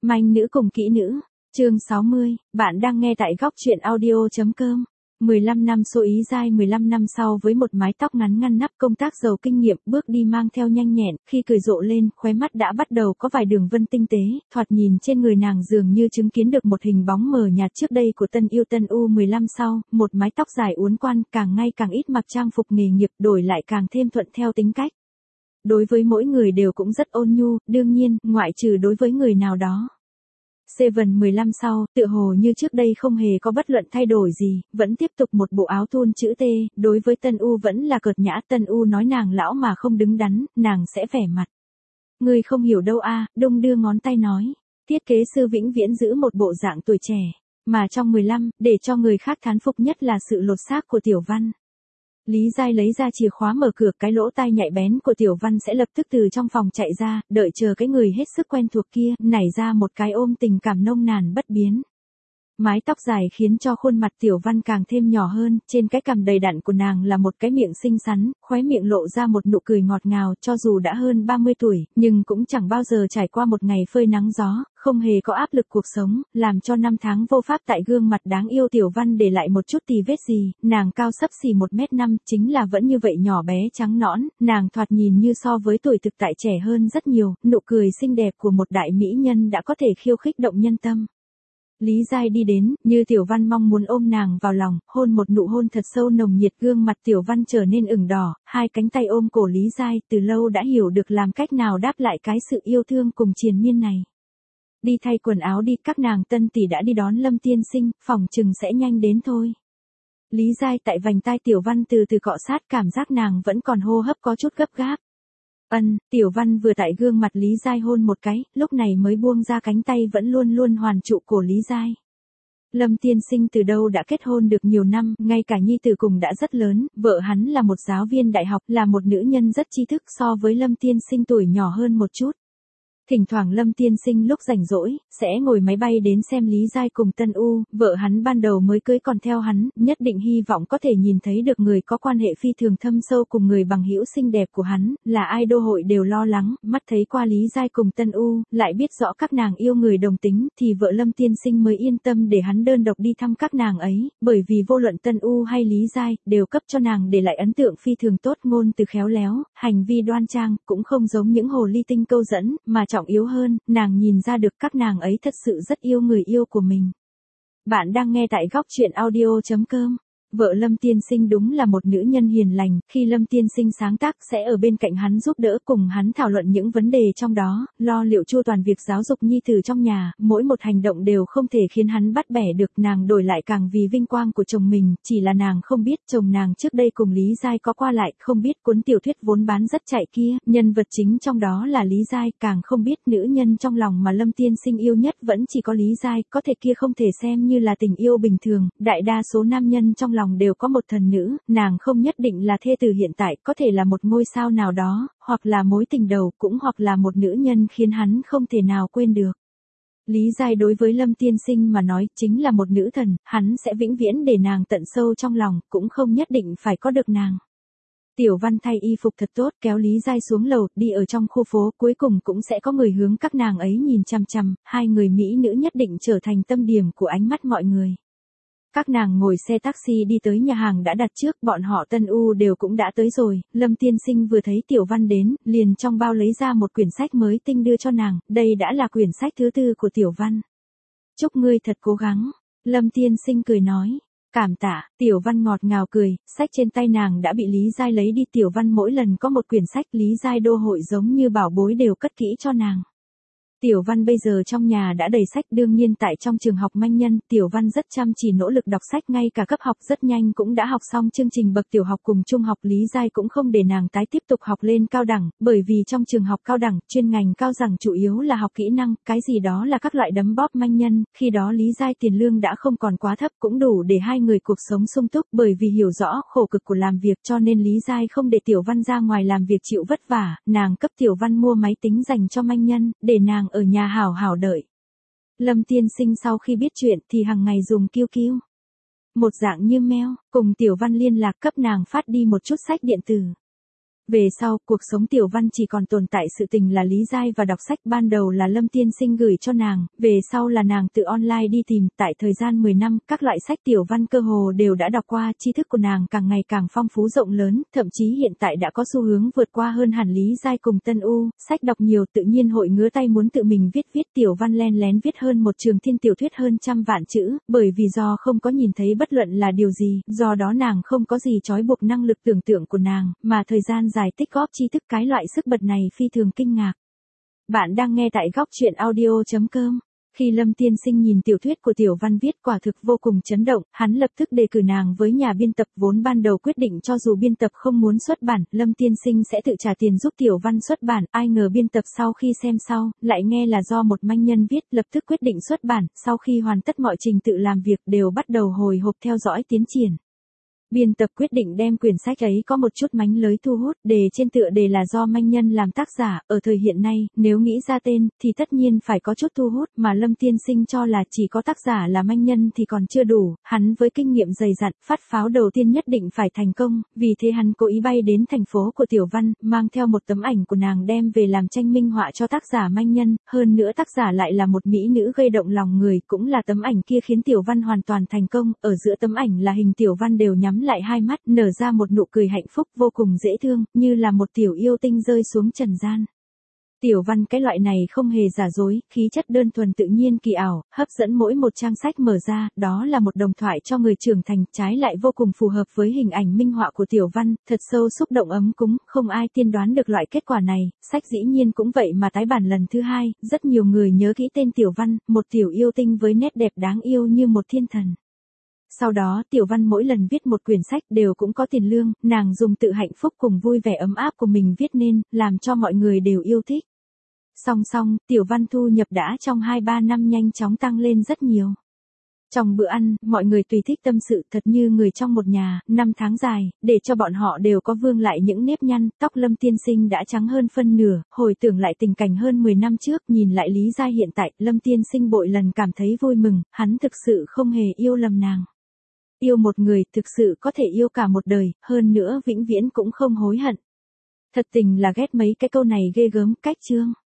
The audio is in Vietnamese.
Manh nữ cùng kỹ nữ, chương 60, bạn đang nghe tại góc truyện audio.com. 15 năm số ý giai 15 năm sau với một mái tóc ngắn ngăn nắp công tác giàu kinh nghiệm bước đi mang theo nhanh nhẹn, khi cười rộ lên, khóe mắt đã bắt đầu có vài đường vân tinh tế, thoạt nhìn trên người nàng dường như chứng kiến được một hình bóng mờ nhạt trước đây của tân yêu tân U15 sau, một mái tóc dài uốn quan càng ngày càng ít mặc trang phục nghề nghiệp đổi lại càng thêm thuận theo tính cách. Đối với mỗi người đều cũng rất ôn nhu, đương nhiên, ngoại trừ đối với người nào đó. Seven 15 sau, tựa hồ như trước đây không hề có bất luận thay đổi gì, vẫn tiếp tục một bộ áo thun chữ T, đối với Tân U vẫn là cợt nhã. Tân U nói nàng lão mà không đứng đắn, nàng sẽ vẻ mặt. Người không hiểu đâu a, đung đưa ngón tay nói. Thiết kế sư vĩnh viễn giữ một bộ dạng tuổi trẻ, mà trong 15, để cho người khác thán phục nhất là sự lột xác của Tiểu Văn. Lý Giai lấy ra chìa khóa mở cửa, cái lỗ tai nhạy bén của Tiểu Văn sẽ lập tức từ trong phòng chạy ra, đợi chờ cái người hết sức quen thuộc kia, nảy ra một cái ôm tình cảm nông nàn bất biến. Mái tóc dài khiến cho khuôn mặt Tiểu Văn càng thêm nhỏ hơn, trên cái cằm đầy đặn của nàng là một cái miệng xinh xắn, khóe miệng lộ ra một nụ cười ngọt ngào. Cho dù đã hơn 30 tuổi, nhưng cũng chẳng bao giờ trải qua một ngày phơi nắng gió, không hề có áp lực cuộc sống, làm cho năm tháng vô pháp tại gương mặt đáng yêu Tiểu Văn để lại một chút tì vết gì. Nàng cao xấp xỉ 1m5, chính là vẫn như vậy nhỏ bé trắng nõn, nàng thoạt nhìn như so với tuổi thực tại trẻ hơn rất nhiều, nụ cười xinh đẹp của một đại mỹ nhân đã có thể khiêu khích động nhân tâm. Lý Giai đi đến, như Tiểu Văn mong muốn ôm nàng vào lòng, hôn một nụ hôn thật sâu nồng nhiệt. Gương mặt Tiểu Văn trở nên ửng đỏ, hai cánh tay ôm cổ Lý Giai, từ lâu đã hiểu được làm cách nào đáp lại cái sự yêu thương cùng triền miên này. Đi thay quần áo đi, các nàng tân tỷ đã đi đón Lâm tiên sinh, phòng chừng sẽ nhanh đến thôi. Lý Giai tại vành tai Tiểu Văn từ từ cọ sát, cảm giác nàng vẫn còn hô hấp có chút gấp gáp. Tiểu Văn vừa tại gương mặt Lý Giai hôn một cái, lúc này mới buông ra cánh tay vẫn luôn luôn hoàn trụ cổ Lý Giai. Lâm tiên sinh từ đâu đã kết hôn được nhiều năm, ngay cả nhi tử cùng đã rất lớn, vợ hắn là một giáo viên đại học, là một nữ nhân rất tri thức, so với Lâm tiên sinh tuổi nhỏ hơn một chút. Thỉnh thoảng Lâm tiên sinh lúc rảnh rỗi, sẽ ngồi máy bay đến xem Lý Giai cùng Tân U, vợ hắn ban đầu mới cưới còn theo hắn, nhất định hy vọng có thể nhìn thấy được người có quan hệ phi thường thâm sâu cùng người bằng hữu xinh đẹp của hắn, là ai đô hội đều lo lắng, mắt thấy qua Lý Giai cùng Tân U, lại biết rõ các nàng yêu người đồng tính, thì vợ Lâm tiên sinh mới yên tâm để hắn đơn độc đi thăm các nàng ấy, bởi vì vô luận Tân U hay Lý Giai, đều cấp cho nàng để lại ấn tượng phi thường tốt, ngôn từ khéo léo, hành vi đoan trang, cũng không giống những hồ ly tinh câu dẫn, mà trọng yếu hơn, nàng nhìn ra được các nàng ấy thật sự rất yêu người yêu của mình. Bạn đang nghe tại góc truyện audio.com. Vợ Lâm tiên sinh đúng là một nữ nhân hiền lành, khi Lâm tiên sinh sáng tác sẽ ở bên cạnh hắn giúp đỡ, cùng hắn thảo luận những vấn đề trong đó, lo liệu chu toàn việc giáo dục nhi tử trong nhà, mỗi một hành động đều không thể khiến hắn bắt bẻ được. Nàng đổi lại càng vì vinh quang của chồng mình, chỉ là nàng không biết chồng nàng trước đây cùng Lý Giai có qua lại, không biết cuốn tiểu thuyết vốn bán rất chạy kia, nhân vật chính trong đó là Lý Giai, càng không biết nữ nhân trong lòng mà Lâm tiên sinh yêu nhất vẫn chỉ có Lý Giai, có thể kia không thể xem như là tình yêu bình thường, đại đa số nam nhân trong lòng đều có một thần nữ, nàng không nhất định là thê tử hiện tại, có thể là một ngôi sao nào đó, hoặc là mối tình đầu, cũng hoặc là một nữ nhân khiến hắn không thể nào quên được. Lý Giai đối với Lâm tiên sinh mà nói chính là một nữ thần, hắn sẽ vĩnh viễn để nàng tận sâu trong lòng, cũng không nhất định phải có được nàng. Tiểu Văn thay y phục thật tốt, kéo Lý Giai xuống lầu, đi ở trong khu phố, cuối cùng cũng sẽ có người hướng các nàng ấy nhìn chằm chằm, hai người mỹ nữ nhất định trở thành tâm điểm của ánh mắt mọi người. Các nàng ngồi xe taxi đi tới nhà hàng đã đặt trước, bọn họ Tân U đều cũng đã tới rồi, Lâm tiên sinh vừa thấy Tiểu Văn đến, liền trong bao lấy ra một quyển sách mới tinh đưa cho nàng, đây đã là quyển sách thứ 4 của Tiểu Văn. Chúc ngươi thật cố gắng, Lâm tiên sinh cười nói. Cảm tạ, Tiểu Văn ngọt ngào cười, sách trên tay nàng đã bị Lý Giai lấy đi. Tiểu Văn mỗi lần có một quyển sách Lý Giai đô hội giống như bảo bối đều cất kỹ cho nàng. Tiểu Văn bây giờ trong nhà đã đầy sách, đương nhiên tại trong trường học Manh Nhân, Tiểu Văn rất chăm chỉ nỗ lực đọc sách, ngay cả cấp học rất nhanh cũng đã học xong chương trình bậc tiểu học cùng trung học. Lý Giai cũng không để nàng tái tiếp tục học lên cao đẳng, bởi vì trong trường học cao đẳng, chuyên ngành cao đẳng chủ yếu là học kỹ năng, cái gì đó là các loại đấm bóp manh nhân, khi đó Lý Giai tiền lương đã không còn quá thấp, cũng đủ để hai người cuộc sống sung túc, bởi vì hiểu rõ khổ cực của làm việc cho nên Lý Giai không để Tiểu Văn ra ngoài làm việc chịu vất vả, nàng cấp Tiểu Văn mua máy tính dành cho manh nhân, để nàng ở nhà hảo hảo đợi. Lâm tiên sinh sau khi biết chuyện thì hàng ngày dùng QQ. Một dạng như mail, cùng Tiểu Văn liên lạc, cấp nàng phát đi một chút sách điện tử. Về sau, cuộc sống Tiểu Văn chỉ còn tồn tại sự tình là lý giai và đọc sách, ban đầu là Lâm Tiên Sinh gửi cho nàng, về sau là nàng tự online đi tìm, tại thời gian 10 năm, các loại sách Tiểu Văn cơ hồ đều đã đọc qua, tri thức của nàng càng ngày càng phong phú rộng lớn, thậm chí hiện tại đã có xu hướng vượt qua hơn hẳn lý giai cùng Tân U, sách đọc nhiều tự nhiên hội ngứa tay muốn tự mình viết Tiểu Văn len lén viết hơn một trường thiên tiểu thuyết hơn 100 vạn chữ, bởi vì do không có nhìn thấy bất luận là điều gì, do đó nàng không có gì trói buộc năng lực tưởng tượng của nàng, mà thời gian dài tích góp tri thức, cái loại sức bật này phi thường kinh ngạc. Bạn đang nghe tại góc truyện audio.com. Khi Lâm Tiên Sinh nhìn tiểu thuyết của Tiểu Văn viết quả thực vô cùng chấn động, hắn lập tức đề cử nàng với nhà biên tập, vốn ban đầu quyết định cho dù biên tập không muốn xuất bản, Lâm Tiên Sinh sẽ tự trả tiền giúp Tiểu Văn xuất bản, ai ngờ biên tập sau khi xem sau, lại nghe là do một manh nhân viết, lập tức quyết định xuất bản, sau khi hoàn tất mọi trình tự làm việc đều bắt đầu hồi hộp theo dõi tiến triển. Biên tập quyết định đem quyển sách ấy có một chút mánh lới thu hút, đề trên tựa đề là do manh nhân làm tác giả, ở thời hiện nay, nếu nghĩ ra tên, thì tất nhiên phải có chút thu hút, mà Lâm Tiên Sinh cho là chỉ có tác giả là manh nhân thì còn chưa đủ, hắn với kinh nghiệm dày dặn, phát pháo đầu tiên nhất định phải thành công, vì thế hắn cố ý bay đến thành phố của Tiểu Văn, mang theo một tấm ảnh của nàng đem về làm tranh minh họa cho tác giả manh nhân, hơn nữa tác giả lại là một mỹ nữ gây động lòng người, cũng là tấm ảnh kia khiến Tiểu Văn hoàn toàn thành công, ở giữa tấm ảnh là hình Tiểu Văn đều nhắm lại hai mắt, nở ra một nụ cười hạnh phúc vô cùng dễ thương, như là một tiểu yêu tinh rơi xuống trần gian. Tiểu Văn cái loại này không hề giả dối, khí chất đơn thuần tự nhiên kỳ ảo, hấp dẫn mỗi một trang sách mở ra, đó là một đồng thoại cho người trưởng thành, trái lại vô cùng phù hợp với hình ảnh minh họa của Tiểu Văn, thật sâu xúc động ấm cúng, không ai tiên đoán được loại kết quả này, sách dĩ nhiên cũng vậy mà tái bản lần thứ hai, rất nhiều người nhớ kỹ tên Tiểu Văn, một tiểu yêu tinh với nét đẹp đáng yêu như một thiên thần. Sau đó Tiểu Văn mỗi lần viết một quyển sách đều cũng có tiền lương, nàng dùng tự hạnh phúc cùng vui vẻ ấm áp của mình viết nên, làm cho mọi người đều yêu thích. Song song, Tiểu Văn thu nhập đã trong 2-3 năm nhanh chóng tăng lên rất nhiều. Trong bữa ăn, mọi người tùy thích tâm sự thật như người trong một nhà, 5 tháng dài, để cho bọn họ đều có vương lại những nếp nhăn, tóc Lâm Tiên Sinh đã trắng hơn phân nửa, hồi tưởng lại tình cảnh hơn 10 năm trước, nhìn lại Lý Giai hiện tại, Lâm Tiên Sinh bội lần cảm thấy vui mừng, hắn thực sự không hề yêu lầm nàng. Yêu một người thực sự có thể yêu cả một đời, hơn nữa vĩnh viễn cũng không hối hận. Thật tình là ghét mấy cái câu này ghê gớm, cách chương.